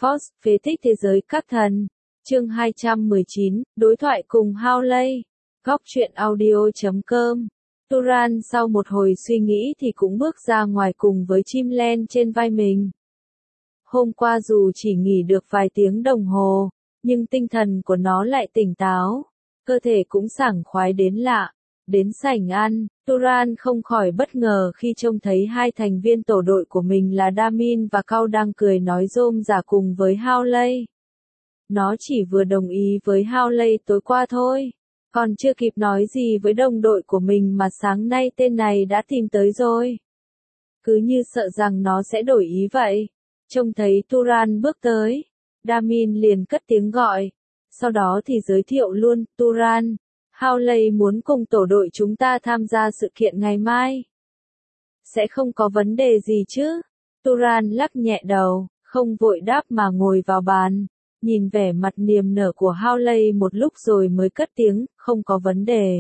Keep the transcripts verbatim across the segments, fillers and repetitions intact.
Force, phế tích thế giới các thần. Chương hai trăm mười chín, đối thoại cùng Howley. Góc truyện audio chấm com. Turan sau một hồi suy nghĩ thì cũng bước ra ngoài cùng với chim len trên vai mình. Hôm qua dù chỉ nghỉ được vài tiếng đồng hồ, nhưng tinh thần của nó lại tỉnh táo, cơ thể cũng sảng khoái đến lạ. Đến sảnh ăn, Turan không khỏi bất ngờ khi trông thấy hai thành viên tổ đội của mình là Damin và Cao đang cười nói rôm rả cùng với Howley. Nó chỉ vừa đồng ý với Howley tối qua thôi, còn chưa kịp nói gì với đồng đội của mình mà sáng nay tên này đã tìm tới rồi. Cứ như sợ rằng nó sẽ đổi ý vậy. Trông thấy Turan bước tới, Damin liền cất tiếng gọi, sau đó thì giới thiệu luôn, Turan, Howley muốn cùng tổ đội chúng ta tham gia sự kiện ngày mai. Sẽ không có vấn đề gì chứ? Turan lắc nhẹ đầu, không vội đáp mà ngồi vào bàn, nhìn vẻ mặt niềm nở của Howley một lúc rồi mới cất tiếng, không có vấn đề.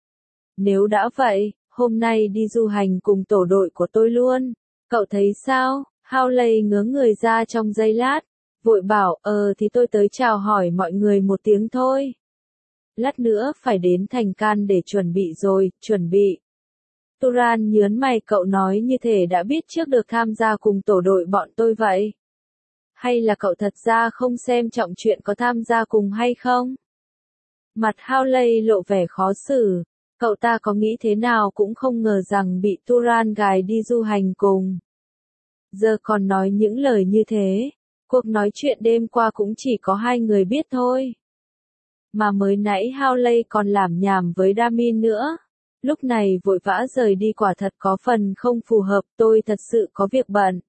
Nếu đã vậy, hôm nay đi du hành cùng tổ đội của tôi luôn, cậu thấy sao? Howley ngớ người ra trong giây lát, vội bảo, ờ thì tôi tới chào hỏi mọi người một tiếng thôi. Lát nữa phải đến thành can để chuẩn bị rồi, chuẩn bị. Turan nhớn mày, cậu nói như thể đã biết trước được tham gia cùng tổ đội bọn tôi vậy. Hay là cậu thật ra không xem trọng chuyện có tham gia cùng hay không? Mặt Howley lộ vẻ khó xử, cậu ta có nghĩ thế nào cũng không ngờ rằng bị Turan gài đi du hành cùng. Giờ còn nói những lời như thế, cuộc nói chuyện đêm qua cũng chỉ có hai người biết thôi. Mà mới nãy Howley còn lảm nhảm với Damin nữa. Lúc này vội vã rời đi quả thật có phần không phù hợp, tôi thật sự có việc bận.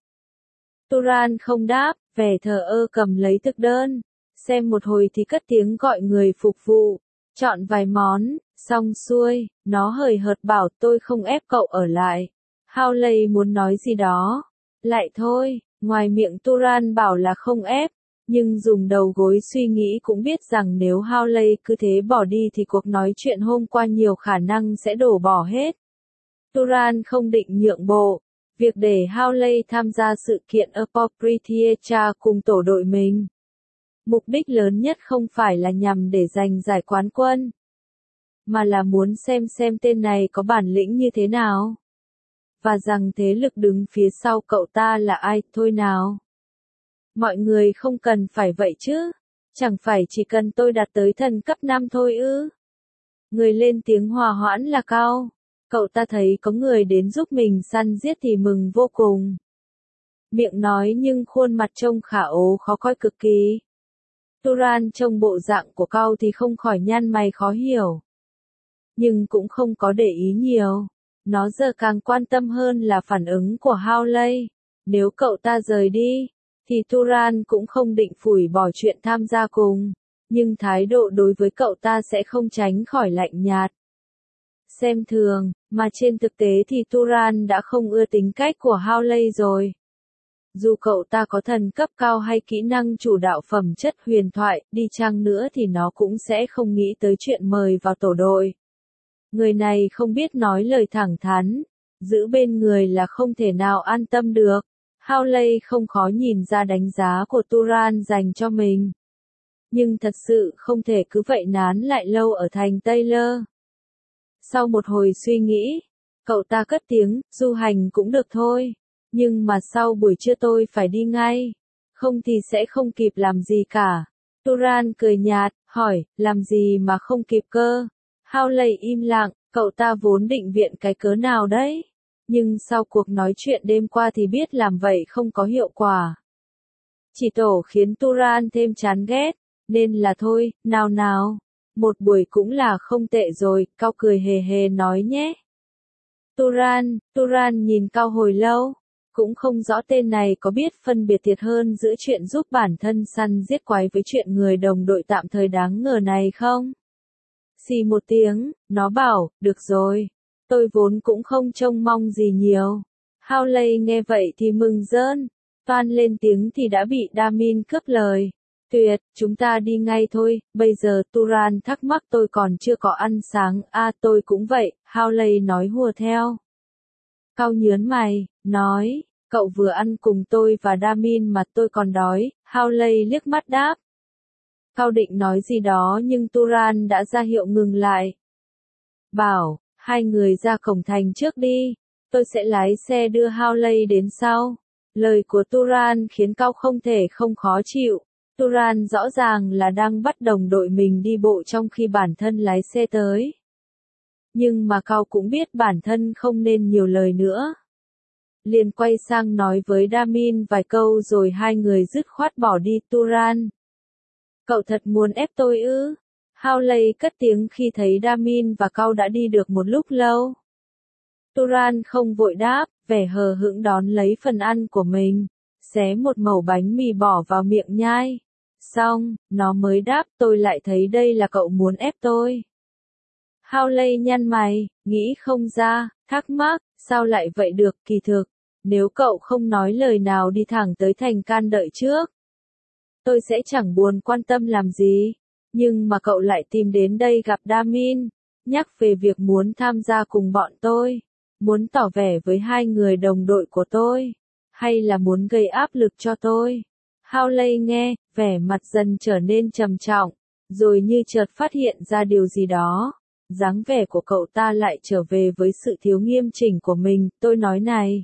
Turan không đáp, vẻ thờ ơ cầm lấy thực đơn, xem một hồi thì cất tiếng gọi người phục vụ, chọn vài món, xong xuôi, nó hời hợt bảo tôi không ép cậu ở lại. Howley muốn nói gì đó, lại thôi, ngoài miệng Turan bảo là không ép. Nhưng dùng đầu gối suy nghĩ cũng biết rằng nếu Howley cứ thế bỏ đi thì cuộc nói chuyện hôm qua nhiều khả năng sẽ đổ bỏ hết. Turan không định nhượng bộ, việc để Howley tham gia sự kiện Appropriate cùng tổ đội mình. Mục đích lớn nhất không phải là nhằm để giành giải quán quân, mà là muốn xem xem tên này có bản lĩnh như thế nào. Và rằng thế lực đứng phía sau cậu ta là ai, thôi nào. Mọi người không cần phải vậy chứ, chẳng phải chỉ cần tôi đạt tới thần cấp năm thôi ư. Người lên tiếng hòa hoãn là Cao, cậu ta thấy có người đến giúp mình săn giết thì mừng vô cùng. Miệng nói nhưng khuôn mặt trông khả ố khó coi cực kỳ. Turan trông bộ dạng của Cao thì không khỏi nhăn mày khó hiểu. Nhưng cũng không có để ý nhiều, nó giờ càng quan tâm hơn là phản ứng của Howley. Nếu cậu ta rời đi, thì Turan cũng không định phủi bỏ chuyện tham gia cùng, nhưng thái độ đối với cậu ta sẽ không tránh khỏi lạnh nhạt. Xem thường, mà trên thực tế thì Turan đã không ưa tính cách của Howley rồi. Dù cậu ta có thần cấp cao hay kỹ năng chủ đạo phẩm chất huyền thoại, đi chăng nữa thì nó cũng sẽ không nghĩ tới chuyện mời vào tổ đội. Người này không biết nói lời thẳng thắn, giữ bên người là không thể nào an tâm được. Howley không khó nhìn ra đánh giá của Turan dành cho mình. Nhưng thật sự không thể cứ vậy nán lại lâu ở thành Taylor. Sau một hồi suy nghĩ, cậu ta cất tiếng, du hành cũng được thôi. Nhưng mà sau buổi trưa tôi phải đi ngay. Không thì sẽ không kịp làm gì cả. Turan cười nhạt, hỏi, làm gì mà không kịp cơ? Howley im lặng, cậu ta vốn định viện cái cớ nào đấy. Nhưng sau cuộc nói chuyện đêm qua thì biết làm vậy không có hiệu quả. Chỉ tổ khiến Turan thêm chán ghét, nên là thôi, nào nào. Một buổi cũng là không tệ rồi, Cao cười hề hề nói nhé. Turan, Turan nhìn Cao hồi lâu, cũng không rõ tên này có biết phân biệt thiệt hơn giữa chuyện giúp bản thân săn giết quái với chuyện người đồng đội tạm thời đáng ngờ này không? Xì một tiếng, nó bảo, được rồi. Tôi vốn cũng không trông mong gì nhiều. Howley nghe vậy thì mừng rơn, toan lên tiếng thì đã bị Damin cướp lời. Tuyệt, chúng ta đi ngay thôi, bây giờ Turan thắc mắc tôi còn chưa có ăn sáng, a à, tôi cũng vậy, Howley nói hùa theo. Cao nhớn mày, nói, Cậu vừa ăn cùng tôi và Damin mà tôi còn đói, Hawley liếc mắt đáp. Cao định nói gì đó nhưng Turan đã ra hiệu ngừng lại. Bảo, hai người ra cổng thành trước đi, tôi sẽ lái xe đưa Hawley đến sau. Lời của Turan khiến Cao không thể không khó chịu. Turan rõ ràng là đang bắt đồng đội mình đi bộ trong khi bản thân lái xe tới. Nhưng mà Cao cũng biết bản thân không nên nhiều lời nữa. Liền quay sang nói với Damin vài câu rồi hai người dứt khoát bỏ đi. Turan, cậu thật muốn ép tôi ư? Hawley cất tiếng khi thấy Damin và Cao đã đi được một lúc lâu. Turan không vội đáp, vẻ hờ hững đón lấy phần ăn của mình, xé một mẩu bánh mì bỏ vào miệng nhai. Xong, nó mới đáp, tôi lại thấy đây là cậu muốn ép tôi. Hawley nhăn mày, nghĩ không ra, thắc mắc, sao lại vậy được, kỳ thực. Nếu cậu không nói lời nào đi thẳng tới thành can đợi trước, tôi sẽ chẳng buồn quan tâm làm gì. Nhưng mà cậu lại tìm đến đây gặp Damin, nhắc về việc muốn tham gia cùng bọn tôi, muốn tỏ vẻ với hai người đồng đội của tôi, hay là muốn gây áp lực cho tôi. Hawley nghe, vẻ mặt dần trở nên trầm trọng, rồi như chợt phát hiện ra điều gì đó. Dáng vẻ của cậu ta lại trở về với sự thiếu nghiêm chỉnh của mình. Tôi nói này,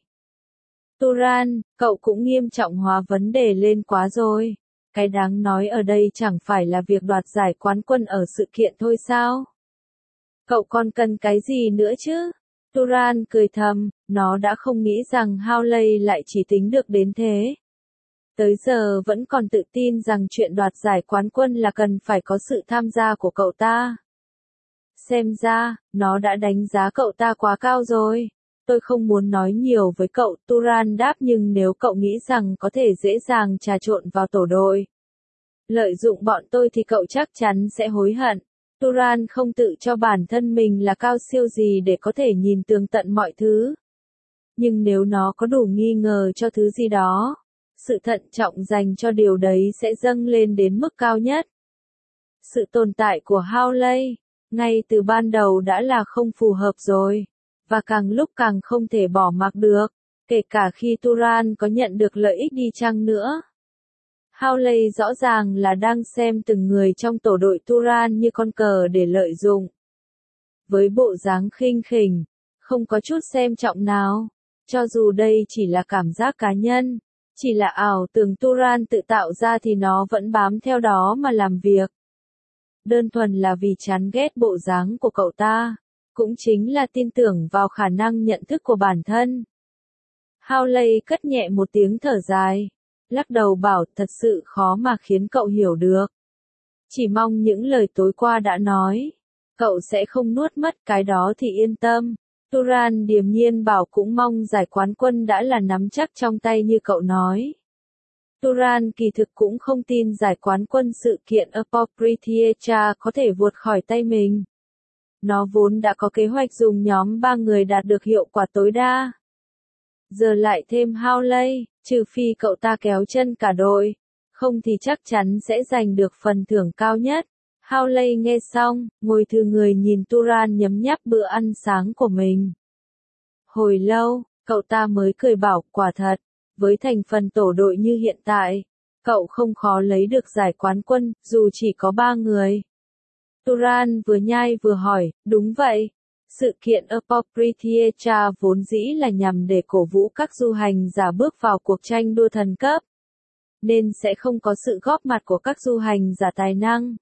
Turan, cậu cũng nghiêm trọng hóa vấn đề lên quá rồi. Cái đáng nói ở đây chẳng phải là việc đoạt giải quán quân ở sự kiện thôi sao? Cậu còn cần cái gì nữa chứ? Turan cười thầm, nó đã không nghĩ rằng Hawley lại chỉ tính được đến thế. Tới giờ vẫn còn tự tin rằng chuyện đoạt giải quán quân là cần phải có sự tham gia của cậu ta. Xem ra, nó đã đánh giá cậu ta quá cao rồi. Tôi không muốn nói nhiều với cậu, Turan đáp, nhưng nếu cậu nghĩ rằng có thể dễ dàng trà trộn vào tổ đội, lợi dụng bọn tôi thì cậu chắc chắn sẽ hối hận. Turan không tự cho bản thân mình là cao siêu gì để có thể nhìn tường tận mọi thứ. Nhưng nếu nó có đủ nghi ngờ cho thứ gì đó, sự thận trọng dành cho điều đấy sẽ dâng lên đến mức cao nhất. Sự tồn tại của Hawley, ngay từ ban đầu đã là không phù hợp rồi, và càng lúc càng không thể bỏ mặc được, kể cả khi Turan có nhận được lợi ích đi chăng nữa. Hawley rõ ràng là đang xem từng người trong tổ đội Turan như con cờ để lợi dụng. Với bộ dáng khinh khỉnh, không có chút xem trọng nào, cho dù đây chỉ là cảm giác cá nhân, chỉ là ảo tưởng Turan tự tạo ra thì nó vẫn bám theo đó mà làm việc. Đơn thuần là vì chán ghét bộ dáng của cậu ta, cũng chính là tin tưởng vào khả năng nhận thức của bản thân. Hawley cất nhẹ một tiếng thở dài, lắc đầu bảo, thật sự khó mà khiến cậu hiểu được. Chỉ mong những lời tối qua đã nói, cậu sẽ không nuốt mất, cái đó thì yên tâm. Turan điềm nhiên bảo, cũng mong giải quán quân đã là nắm chắc trong tay như cậu nói. Turan kỳ thực cũng không tin giải quán quân sự kiện Appropriatia có thể vụt khỏi tay mình. Nó vốn đã có kế hoạch dùng nhóm ba người đạt được hiệu quả tối đa. Giờ lại thêm Hawley, trừ phi cậu ta kéo chân cả đội, không thì chắc chắn sẽ giành được phần thưởng cao nhất. Hawley nghe xong, ngồi thừ người nhìn Turan nhấm nháp bữa ăn sáng của mình. Hồi lâu, cậu ta mới cười bảo, quả thật, với thành phần tổ đội như hiện tại, cậu không khó lấy được giải quán quân, dù chỉ có ba người. Turan vừa nhai vừa hỏi, đúng vậy. Sự kiện Appropriatia vốn dĩ là nhằm để cổ vũ các du hành giả bước vào cuộc tranh đua thần cấp, nên sẽ không có sự góp mặt của các du hành giả tài năng.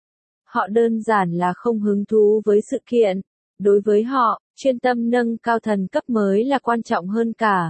Họ đơn giản là không hứng thú với sự kiện. Đối với họ, chuyên tâm nâng cao thần cấp mới là quan trọng hơn cả.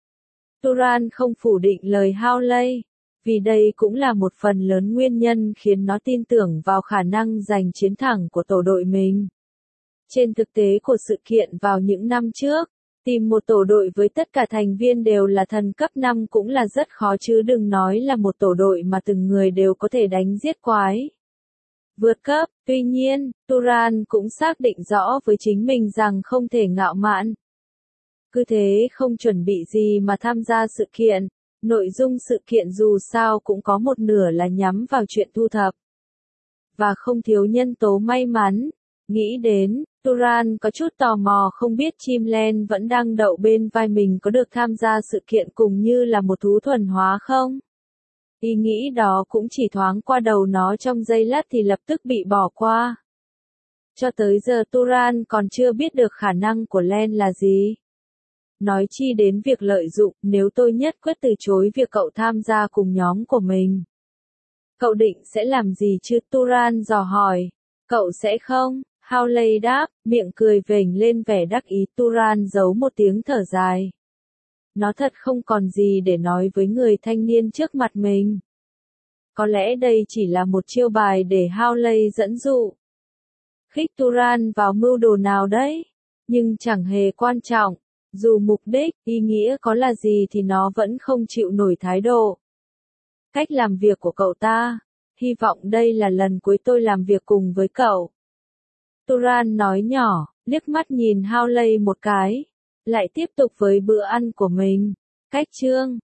Turan không phủ định lời Hawley, vì đây cũng là một phần lớn nguyên nhân khiến nó tin tưởng vào khả năng giành chiến thắng của tổ đội mình. Trên thực tế của sự kiện vào những năm trước, tìm một tổ đội với tất cả thành viên đều là thần cấp năm cũng là rất khó, chứ đừng nói là một tổ đội mà từng người đều có thể đánh giết quái. Vượt cấp, tuy nhiên, Turan cũng xác định rõ với chính mình rằng không thể ngạo mạn. Cứ thế không chuẩn bị gì mà tham gia sự kiện, nội dung sự kiện dù sao cũng có một nửa là nhắm vào chuyện thu thập. Và không thiếu nhân tố may mắn. Nghĩ đến, Turan có chút tò mò không biết chim len vẫn đang đậu bên vai mình có được tham gia sự kiện cùng như là một thú thuần hóa không? Ý nghĩ đó cũng chỉ thoáng qua đầu nó trong giây lát thì lập tức bị bỏ qua. Cho tới giờ Turan còn chưa biết được khả năng của Len là gì. Nói chi đến việc lợi dụng, nếu tôi nhất quyết từ chối việc cậu tham gia cùng nhóm của mình. Cậu định sẽ làm gì chứ? Turan dò hỏi. Cậu sẽ không? Hawley đáp, miệng cười vểnh lên vẻ đắc ý. Turan giấu một tiếng thở dài. Nó thật không còn gì để nói với người thanh niên trước mặt mình. Có lẽ đây chỉ là một chiêu bài để Hawley dẫn dụ. Khích Turan vào mưu đồ nào đấy? Nhưng chẳng hề quan trọng. Dù mục đích, ý nghĩa có là gì thì nó vẫn không chịu nổi thái độ. Cách làm việc của cậu ta. Hy vọng đây là lần cuối tôi làm việc cùng với cậu. Turan nói nhỏ, liếc mắt nhìn Hawley một cái. Lại tiếp tục với bữa ăn của mình. Cách chương